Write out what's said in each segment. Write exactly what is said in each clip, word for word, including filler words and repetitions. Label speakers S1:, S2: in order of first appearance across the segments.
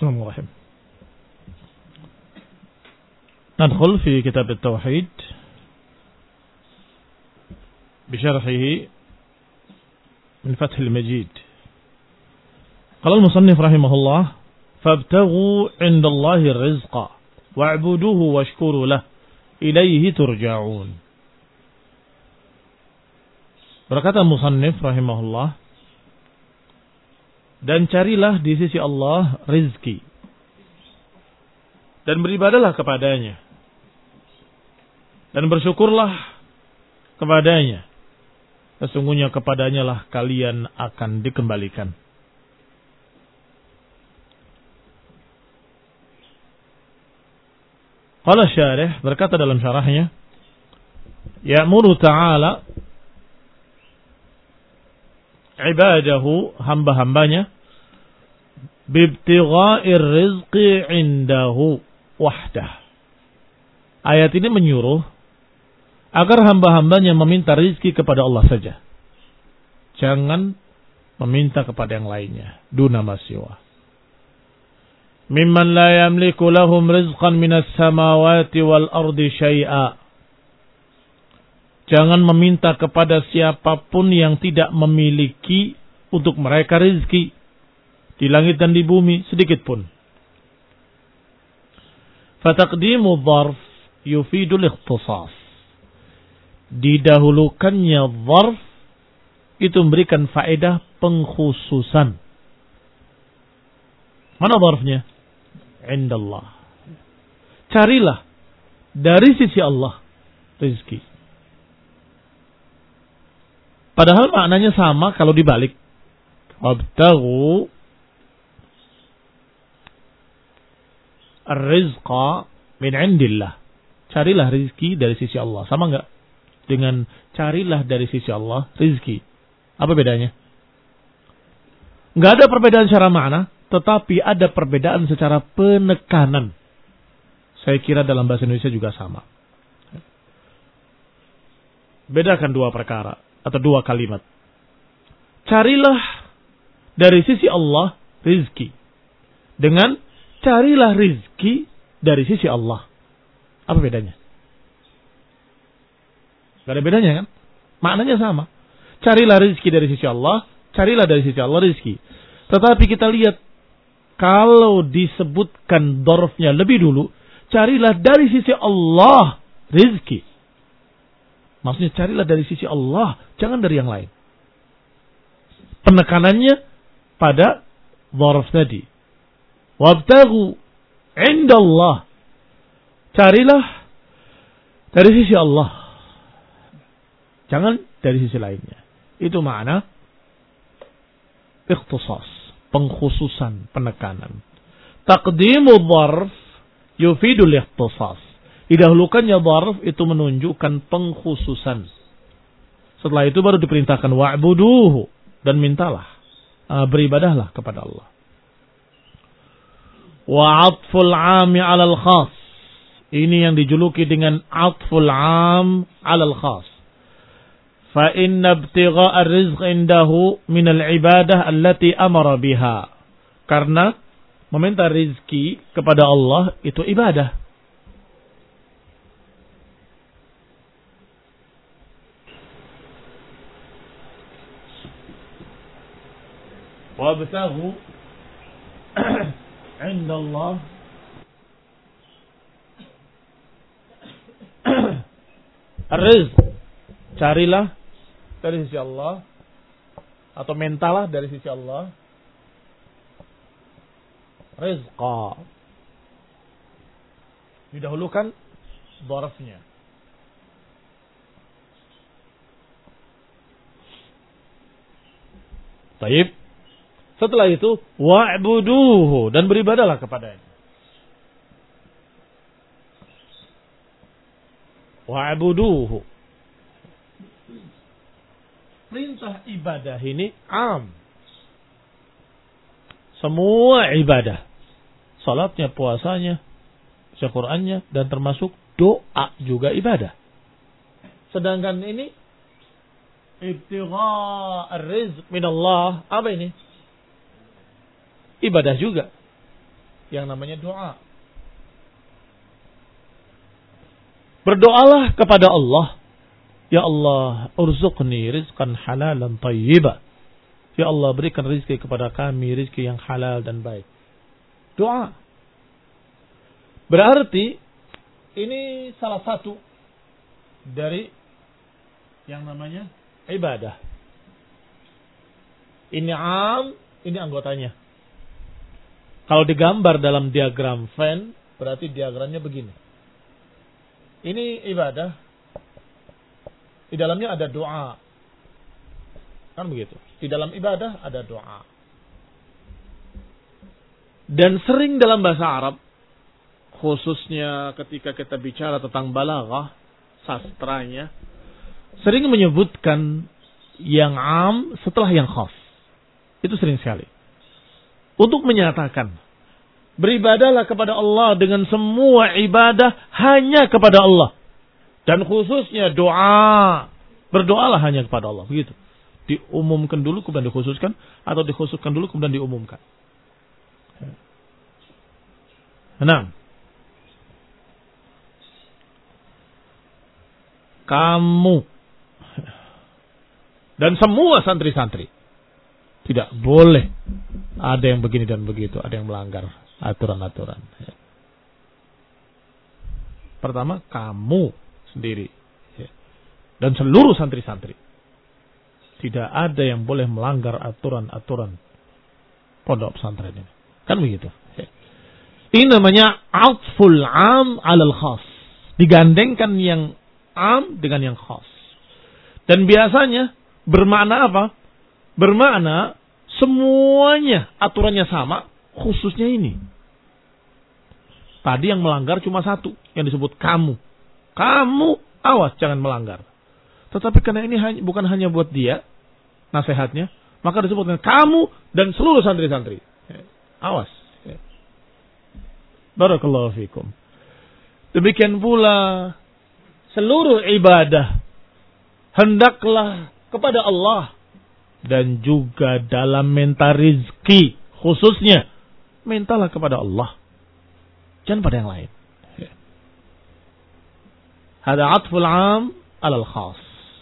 S1: Bismillahirrahmanirrahim. ندخل في كتاب التوحيد بشرحه من فتح المجيد. قال المصنف رحمه الله: فابتغوا عند الله الرزق واعبدوه واشكروا له إليه ترجعون. Berkata musannif rahimahullah, dan carilah di sisi Allah rizki dan beribadalah kepadanya dan bersyukurlah kepadanya, sesungguhnya kepadanya lah kalian akan dikembalikan. Qala syarih, berkata dalam syarahnya, ya'muru ta'ala ibadahu, hamba-hambanya, bibtigha'ir rizqi indahu wahdah. Ayat ini menyuruh agar hamba-hambanya meminta rizki kepada Allah saja, jangan meminta kepada yang lainnya, duna masiwa. Mimman la yamliku lahum rizqan minas samawati wal ardi syai'a. Jangan meminta kepada siapapun yang tidak memiliki untuk mereka rizki di langit dan di bumi sedikit pun. Fataqdimu dzarf yufidul ikhtisas. Didahulukannya dzarf itu memberikan faedah pengkhususan. Mana dzarfnya? Indallah. Carilah dari sisi Allah rizki. Padahal maknanya sama kalau dibalik. Wabtaghu ar-rizqa min indillah. Carilah rizki dari sisi Allah. Sama enggak dengan carilah dari sisi Allah rizki? Apa bedanya? Enggak ada perbedaan secara makna, tetapi ada perbedaan secara penekanan. Saya kira dalam bahasa Indonesia juga sama. Bedakan dua perkara atau dua kalimat. Carilah dari sisi Allah rizki dengan carilah rizki dari sisi Allah. Apa bedanya? Gak ada bedanya kan? Maknanya sama. Carilah rizki dari sisi Allah, carilah dari sisi Allah rizki. Tetapi kita lihat, kalau disebutkan dorfnya lebih dulu, carilah dari sisi Allah rizki. Maksudnya carilah dari sisi Allah, jangan dari yang lain. Penekanannya pada dzarf tadi. Wabtaghu indallah. Carilah dari sisi Allah, jangan dari sisi lainnya. Itu makna ikhtisas, pengkhususan, penekanan. Taqdimu dzarf yufidul ikhtisas. Didahulukannya dzarf itu menunjukkan pengkhususan. Setelah itu baru diperintahkan wa'buduhu, dan mintalah, beribadahlah kepada Allah. Wa 'atful 'ami 'alal khas. Ini yang dijuluki dengan 'atful 'am 'alal khas. Fa inna ibtigha'a ar-rizq indahu min al-ibadah allati amara biha. Karena meminta rizki kepada Allah itu ibadah. Wabtaghu indallah ar-rizq. Carilah dari sisi Allah atau mintalah dari sisi Allah rizqa. Didahulukan dzarfnya. Baik. Setelah itu wa'buduhu, dan beribadalah kepadanya. Wa'buduhu. Perintah ibadah ini am. Semua ibadah. Salatnya, puasanya, baca Qur'annya, dan termasuk doa juga ibadah. Sedangkan ini ibtigha' ar-rizq min Allah, apa ini? Ibadah juga. yang namanya doa. Berdoalah kepada Allah. Ya Allah, urzuqni rizqan halalan tayyiba. Ya Allah, berikan rizki kepada kami, rizki yang halal dan baik. Doa. Berarti ini salah satu dari yang namanya ibadah. Ini am, ini anggotanya. Kalau digambar dalam diagram Venn, berarti diagramnya begini. Ini ibadah. Di dalamnya ada doa. Kan begitu. Di dalam ibadah ada doa. Dan sering dalam bahasa Arab, khususnya ketika kita bicara tentang balaghah, sastranya, sering menyebutkan yang am setelah yang khas. Itu sering sekali. Untuk menyatakan, beribadahlah kepada Allah dengan semua ibadah hanya kepada Allah. Dan khususnya doa. Berdoalah hanya kepada Allah. Begitu. Diumumkan dulu kemudian dikhususkan. Atau dikhususkan dulu kemudian diumumkan. Enam. Kamu. Dan semua santri-santri. Tidak boleh ada yang begini dan begitu. Ada yang melanggar aturan-aturan. Pertama, kamu sendiri. Dan seluruh santri-santri. Tidak ada yang boleh melanggar aturan-aturan pondok pesantren ini. Kan begitu. Ini namanya atful am alal khas. Digandengkan yang am dengan yang khas. Dan biasanya bermakna apa? Bermakna semuanya aturannya sama, khususnya ini. Tadi yang melanggar cuma satu, yang disebut kamu. Kamu, awas jangan melanggar. Tetapi karena ini hanya, bukan hanya buat dia, nasihatnya, maka disebutkan kamu dan seluruh santri-santri. Awas. Barakallahu fikum. Demikian pula seluruh ibadah hendaklah kepada Allah. Dan juga dalam minta rizki khususnya mintalah kepada Allah, jangan pada yang lain. Hada atful am alal khas.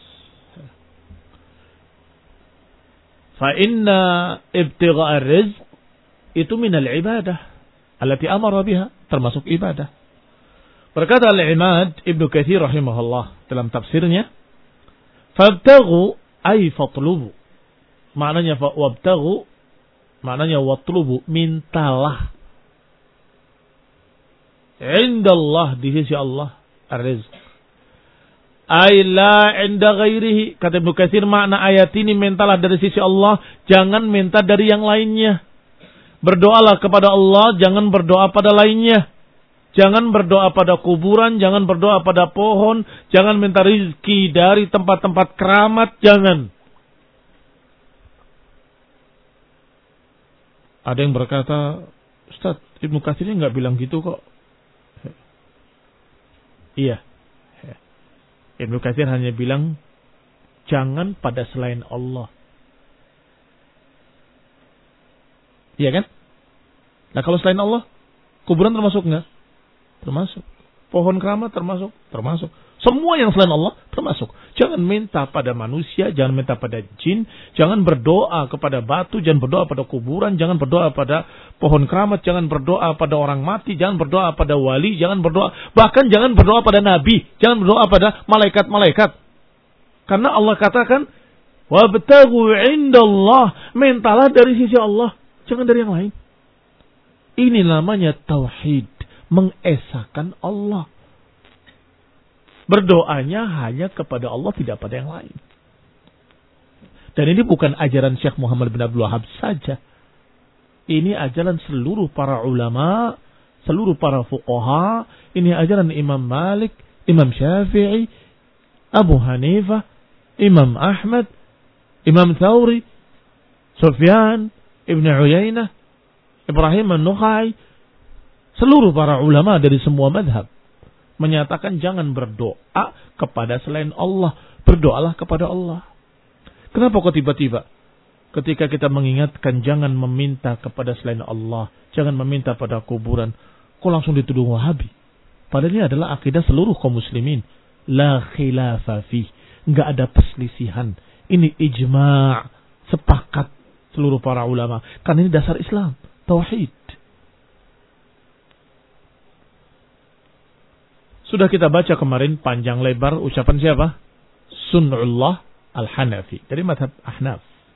S1: Fa inna ibtigha ar-rizq itu minal ibadah allati amara biha, termasuk ibadah. Berkata Al-Imad Ibnu Katsir rahimahullah dalam tafsirnya, fabtaghu ay fatlubu. Maknanya wabtaghu, maknanya watlubu, mintalah. Indallah, di sisi Allah, ar-rizq. Ay la inda ghairihi. Kata Ibnu Katsir, makna ayat ini mintalah dari sisi Allah, jangan minta dari yang lainnya. Berdoalah kepada Allah, jangan berdoa pada lainnya. Jangan berdoa pada kuburan, jangan berdoa pada pohon, jangan minta rizki dari tempat-tempat keramat, jangan. Ada yang berkata, Ustaz, Ibnu Katsir ini nggak bilang gitu kok. Iya. Ibnu Katsir hanya bilang, jangan pada selain Allah. Iya kan? Nah kalau selain Allah, kuburan termasuk nggak? Termasuk. Pohon keramat termasuk? Termasuk. Semua yang selain Allah termasuk. Jangan minta pada manusia, jangan minta pada jin, jangan berdoa kepada batu, jangan berdoa pada kuburan, jangan berdoa pada pohon keramat, jangan berdoa pada orang mati, jangan berdoa pada wali, jangan berdoa, bahkan jangan berdoa pada nabi, jangan berdoa pada malaikat-malaikat. Karena Allah katakan, wabtaghu indallah, mintalah dari sisi Allah, jangan dari yang lain. Ini namanya tauhid, mengesahkan Allah. Berdoanya hanya kepada Allah, tidak pada yang lain. Dan ini bukan ajaran Syekh Muhammad bin Abdul Wahhab saja. Ini ajaran seluruh para ulama, seluruh para fuqaha. Ini ajaran Imam Malik, Imam Syafi'i, Abu Hanifah, Imam Ahmad, Imam Thawri, Sufyan, Ibn Uyainah, Ibrahim An-Nukhai. Seluruh para ulama dari semua madhab menyatakan jangan berdoa kepada selain Allah. Berdoalah kepada Allah. Kenapa kok tiba-tiba ketika kita mengingatkan jangan meminta kepada selain Allah, jangan meminta pada kuburan, kok langsung dituduh Wahabi? Padahal ini adalah akidah seluruh kaum muslimin. La khilafa fih. Enggak ada perselisihan. Ini ijma', sepakat seluruh para ulama. Karena ini dasar Islam, tauhid. Sudah kita baca kemarin panjang lebar ucapan siapa? Sun'ullah Al-Hanafi dari mazhab Ahnaf.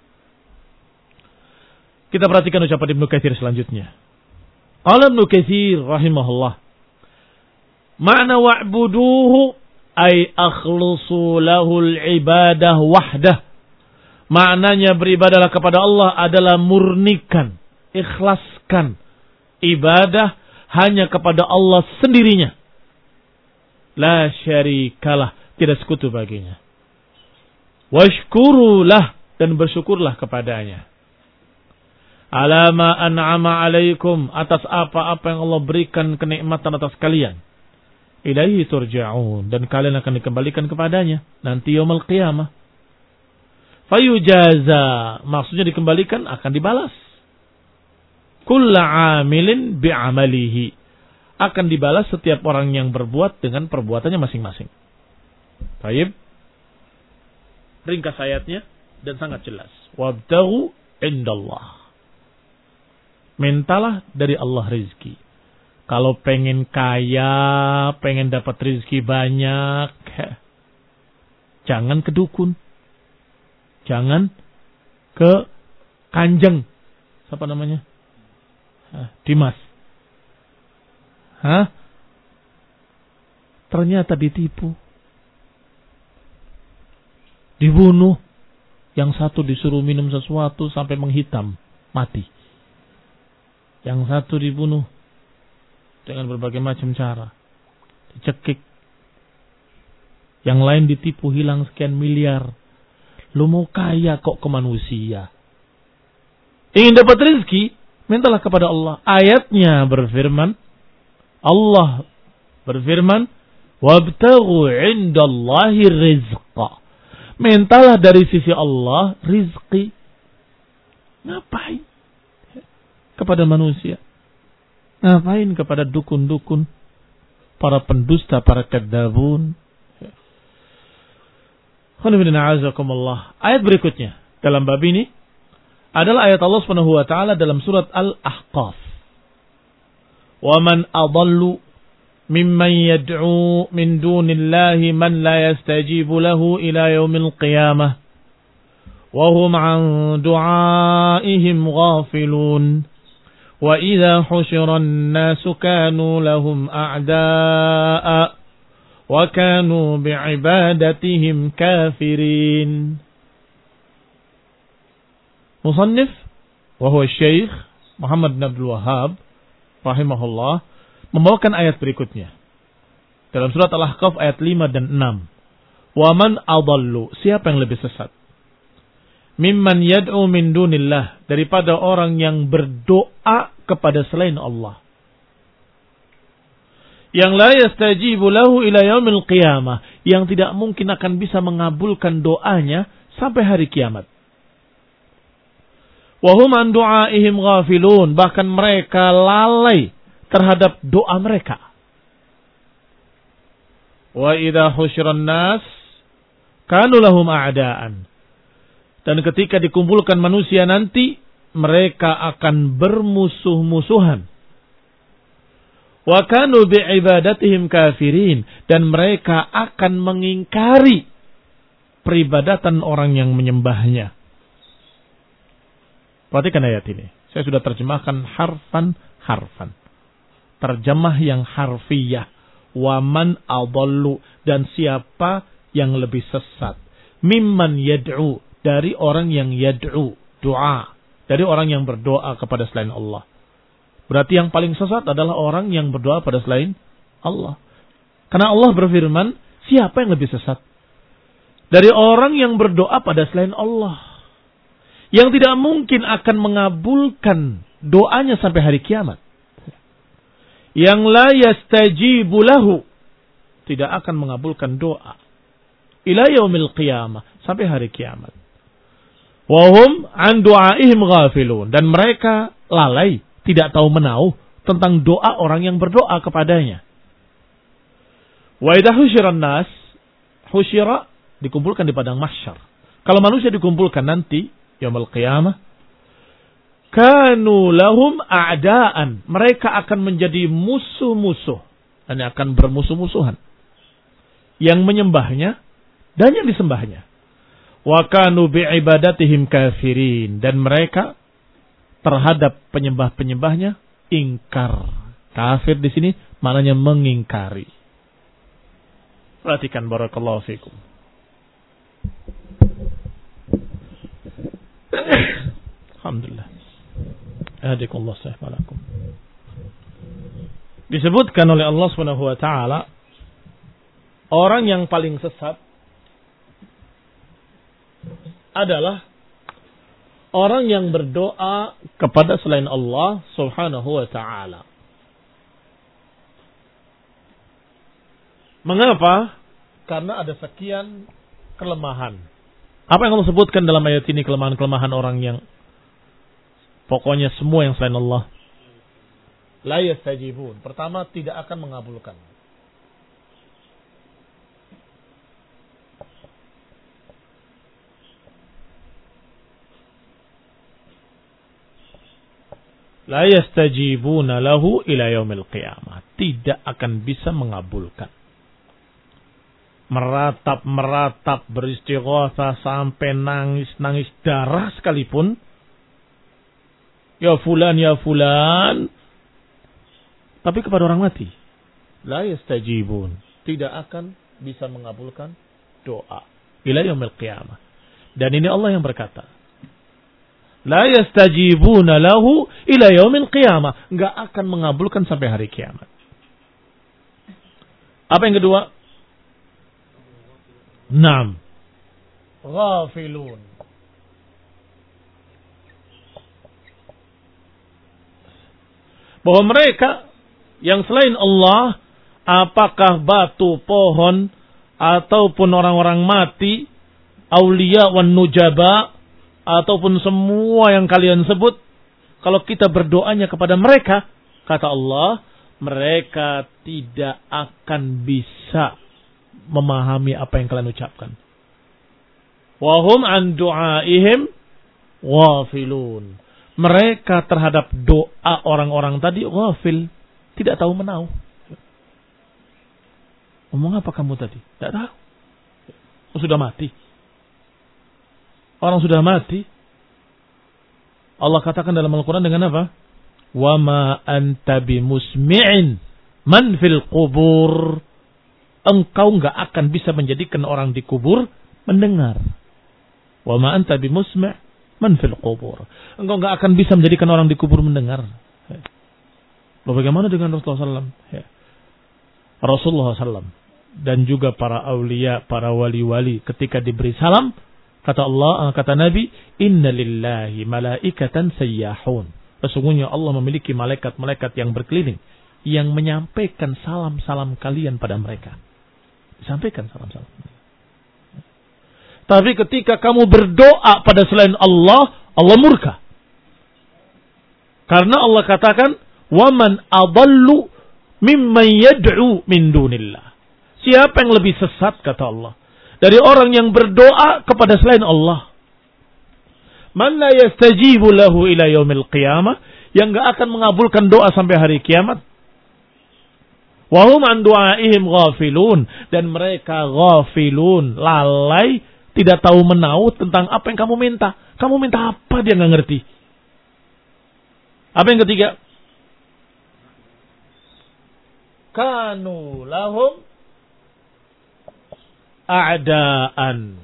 S1: Kita perhatikan ucapan Ibnu Katsir selanjutnya. Qala Ibnu Katsir rahimahullah, ma'na wa'buduhu ay akhlusu lahul ibadah wahdah. Maknanya beribadalah kepada Allah adalah murnikan, ikhlaskan ibadah hanya kepada Allah sendirinya. La syarikalah, tidak sekutu baginya. Washkurulah, dan bersyukurlah kepadanya. Alama an'ama alaikum, atas apa-apa yang Allah berikan kenikmatan atas kalian. Ilaihi turja'un, dan kalian akan dikembalikan kepadanya nanti yaumul qiyamah. Fayujaza, maksudnya dikembalikan, akan dibalas. Kulla amilin bi'amalihi, akan dibalas setiap orang yang berbuat dengan perbuatannya masing-masing. Baik. Ringkas ayatnya dan sangat jelas. Wabtaghu indallah. Mintalah dari Allah rizki. Kalau pengen kaya, pengen dapat rizki banyak, jangan ke dukun. Jangan ke kanjeng. Siapa namanya? Dimas. Hah? Ternyata ditipu. Dibunuh. Yang satu disuruh minum sesuatu sampai menghitam, mati. Yang satu dibunuh dengan berbagai macam cara. Dicekik. Yang lain ditipu hilang sekian miliar. Lu mau kaya kok ke manusia. Ingin dapat rezeki, mintalah kepada Allah. Ayatnya berfirman, Allah berfirman, wabtaghu indallahi rizqa. Mintalah dari sisi Allah rizki. Ngapain? Kepada manusia. Ngapain kepada dukun-dukun, para pendusta, para kadzabun. Ayat berikutnya dalam bab ini adalah ayat Allah Subhanahu wa taala dalam surat Al-Ahqaf. Wa man adallu mimman yad'u min dunillahi man la yastajibu lahu ila yaumil qiyamah wa hum 'an du'aihim ghafilun wa idza husyira an-nasu kanu lahum a'da'a wa kanu bi'ibadatihim kafirin. Musannif wa huwa Syekh Muhammad bin Abdul Wahhab rahimahullah membawakan ayat berikutnya. Dalam surat Al-Ahqaf ayat lima dan enam. Wa man adallu, siapa yang lebih sesat? Mimman yad'u min dunillah, daripada orang yang berdoa kepada selain Allah. Yang la yastajibu lahu ila yaumil qiyamah, yang tidak mungkin akan bisa mengabulkan doanya sampai hari kiamat. Wa hum an du'aihim ghafilun, bahkan mereka lalai terhadap doa mereka. Wa idza husyiran nas kanu lahum a'daan. Dan ketika dikumpulkan manusia nanti, mereka akan bermusuh-musuhan. Wa kanu bi'ibadatihim kafirin, dan mereka akan mengingkari peribadatan orang yang menyembahnya. Perhatikan ayat ini. Saya sudah terjemahkan harfan-harfan. Terjemah yang harfiyah. Waman adallu, dan siapa yang lebih sesat. Mimman yad'u, dari orang yang yad'u, doa. Dari orang yang berdoa kepada selain Allah. Berarti yang paling sesat adalah orang yang berdoa pada selain Allah. Karena Allah berfirman, siapa yang lebih sesat? Dari orang yang berdoa pada selain Allah. Yang tidak mungkin akan mengabulkan doanya sampai hari kiamat. Yang la yastajibu lahu, tidak akan mengabulkan doa ila yaumil qiyamah, sampai hari kiamat. Wahum an du'aihim ghafilun. Dan mereka lalai, tidak tahu menau tentang doa orang yang berdoa kepadanya. Wa idza husyiran nas, husyira dikumpulkan di padang mahsyar. Kalau manusia dikumpulkan nanti yaumul qiyamah, kanu lahum a'daan. Mereka akan menjadi musuh-musuh dan akan bermusuh-musuhan. Yang menyembahnya dan yang disembahnya. Wa kanu bi'ibadatihim kafirin. Dan mereka terhadap penyembah-penyembahnya ingkar. Kafir di sini maknanya mengingkari. Perhatikan barakallahu fikum. Alhamdulillah. Hadikullah sahibalakum. Disebutkan oleh Allah Subhanahu wa taala orang yang paling sesat adalah orang yang berdoa kepada selain Allah Subhanahu wa taala. Mengapa? Karena ada sekian kelemahan. Apa yang Allah sebutkan dalam ayat ini kelemahan-kelemahan orang yang pokoknya semua yang selain Allah la yastajibun. Pertama, tidak akan mengabulkan. La yastajibuna lahu ila yaumil qiyamah. Tidak akan bisa mengabulkan. Meratap-meratap beristighatsah sampai nangis-nangis darah sekalipun. Ya fulan, ya fulan. Tapi kepada orang mati. La yastajibun. Tidak akan bisa mengabulkan doa. Ila yaumil qiyamah. Dan ini Allah yang berkata. La yastajibuna lahu ila yaumil qiyamah. Enggak akan mengabulkan sampai hari kiamat. Apa yang kedua? Naam. Ghafilun. Bahwa mereka yang selain Allah, apakah batu, pohon, ataupun orang-orang mati, aulia wan nujaba, ataupun semua yang kalian sebut, kalau kita berdoanya kepada mereka, kata Allah, mereka tidak akan bisa memahami apa yang kalian ucapkan. Wahum an du'aihim ghafilun. Mereka terhadap doa orang-orang tadi ghafil, tidak tahu menau. Ngomong apa kamu tadi? Tidak tahu. Oh, sudah mati. Orang sudah mati. Allah katakan dalam Al-Quran dengan apa? Wa ma anta bimusmi'in man fil qubur. Engkau enggak akan bisa menjadikan orang di kubur mendengar. Wa ma anta bimusmi' man fil qubur. Engkau enggak akan bisa menjadikan orang di kubur mendengar. Lalu bagaimana dengan Rasulullah sallallahu alaihi wasallam? Rasulullah sallallahu alaihi wasallam dan juga para aulia, para wali-wali ketika diberi salam, kata Allah, kata Nabi, inna lillahi malaikatan sayyahun. Sesungguhnya Allah memiliki malaikat-malaikat yang berkeliling yang menyampaikan salam-salam kalian pada mereka. Disampaikan salam-salam. Tapi ketika kamu berdoa pada selain Allah, Allah murka. Karena Allah katakan, "Waman adallu mimman yad'u min dunillah." Siapa yang lebih sesat, kata Allah, dari orang yang berdoa kepada selain Allah. Man la yastajibu lahu ila yaumil qiyamah, yang enggak akan mengabulkan doa sampai hari kiamat. Wa hum an du'aihim ghafilun, dan mereka ghafilun, lalai, tidak tahu menau tentang apa yang kamu minta. Kamu minta apa dia enggak ngerti. Apa yang ketiga? Kanu lahum a'daan.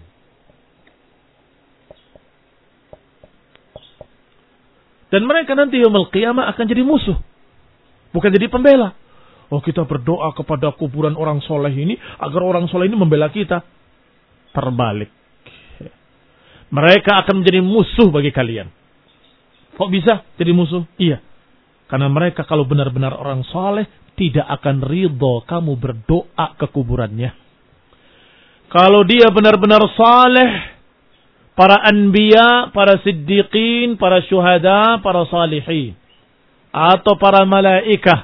S1: Dan mereka nanti yaumul qiyamah akan jadi musuh. Bukan jadi pembela. Oh, kita berdoa kepada kuburan orang soleh ini agar orang soleh ini membela kita. Terbalik. Mereka akan menjadi musuh bagi kalian. Kok bisa jadi musuh? Iya. Karena mereka kalau benar-benar orang soleh tidak akan ridho kamu berdoa ke kuburannya. Kalau dia benar-benar saleh, para anbiya, para siddiqin, para syuhada, para salihin, atau para malaikah.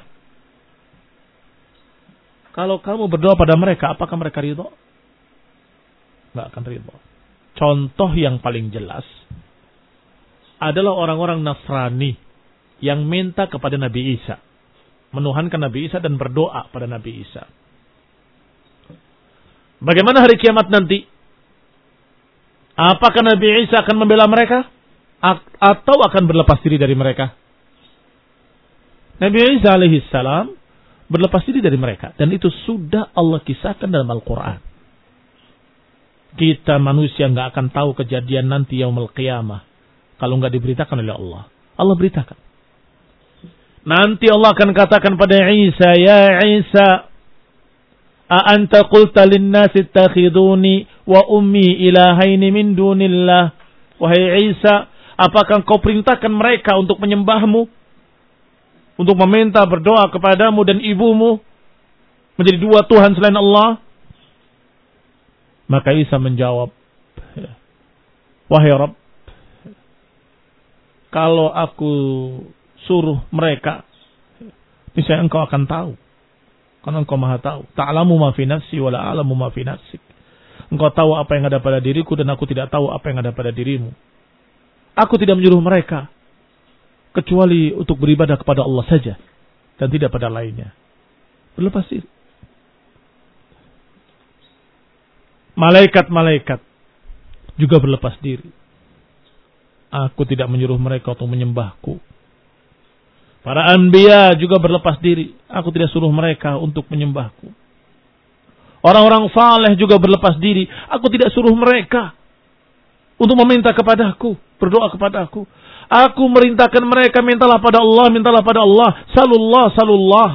S1: Kalau kamu berdoa pada mereka, apakah mereka ridho? Nggak akan ridho. Contoh yang paling jelas adalah orang-orang Nasrani yang minta kepada Nabi Isa, menuhankan Nabi Isa dan berdoa pada Nabi Isa. Bagaimana hari kiamat nanti? Apakah Nabi Isa akan membela mereka atau akan berlepas diri dari mereka? Nabi Isa alaihissalam berlepas diri dari mereka. Dan itu sudah Allah kisahkan dalam Al-Quran. Kita manusia nggak akan tahu kejadian nanti yaumul qiyamah kalau nggak diberitakan oleh Allah. Allah beritakan. Nanti Allah akan katakan pada Isa, ya Isa, a anta qulta lin-nasi ittakhiduni wa ummi ilahaini min dunillah. Wahai Isa, apakah engkau perintahkan mereka untuk menyembahmu? Untuk meminta berdoa kepadamu dan ibumu menjadi dua Tuhan selain Allah? Maka Isa menjawab, wahai Rabb, kalau aku suruh mereka, niscaya engkau akan tahu. Karena engkau maha tahu. Ta'lamu ma fi nafsi wa la a'lamu ma fi nafsik. Engkau tahu apa yang ada pada diriku dan aku tidak tahu apa yang ada pada dirimu. Aku tidak menyuruh mereka kecuali untuk beribadah kepada Allah saja dan tidak pada lainnya. Berlepas diri. Malaikat-malaikat juga berlepas diri. Aku tidak menyuruh mereka untuk menyembahku. Para anbiya juga berlepas diri. Aku tidak suruh mereka untuk menyembahku. Orang-orang saleh juga berlepas diri. Aku tidak suruh mereka untuk meminta kepadaku, berdoa kepadaku. Aku merintahkan mereka, mintalah pada Allah, mintalah pada Allah. Salullah, salullah.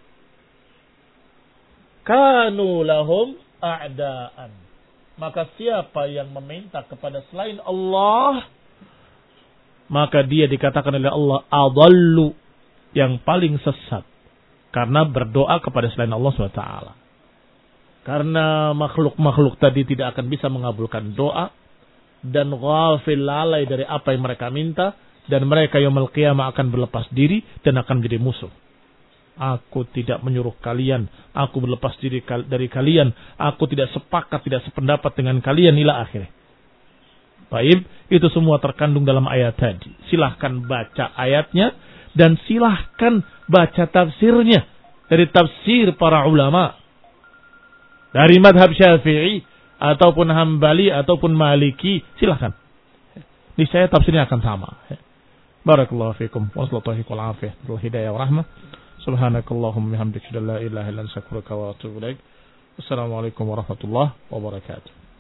S1: Kanu lahum a'daan. Maka siapa yang meminta kepada selain Allah, maka dia dikatakan oleh Allah adallu, yang paling sesat. Karena berdoa kepada selain Allah subhanahu wa taala. Karena makhluk-makhluk tadi tidak akan bisa mengabulkan doa. Dan ghafil, lalai dari apa yang mereka minta. Dan mereka yaumul qiyamah akan berlepas diri dan akan menjadi musuh. Aku tidak menyuruh kalian. Aku berlepas diri dari kalian. Aku tidak sepakat, tidak sependapat dengan kalian ila akhirnya. Baik, itu semua terkandung dalam ayat tadi. Silahkan baca ayatnya dan silahkan baca tafsirnya dari tafsir para ulama. Dari madhab Syafi'i ataupun Hambali ataupun Maliki, silahkan. Niscaya tafsirnya akan sama. Barakallahu fikum. Wassalamualaikum warahmatullahi wabarakatuh. Hidayah wa rahmah. Subhanakallahumma bihamdika la ilaha illa anta astaghfiruka wa atubu ilaik. Wassalamualaikum warahmatullahi wabarakatuh.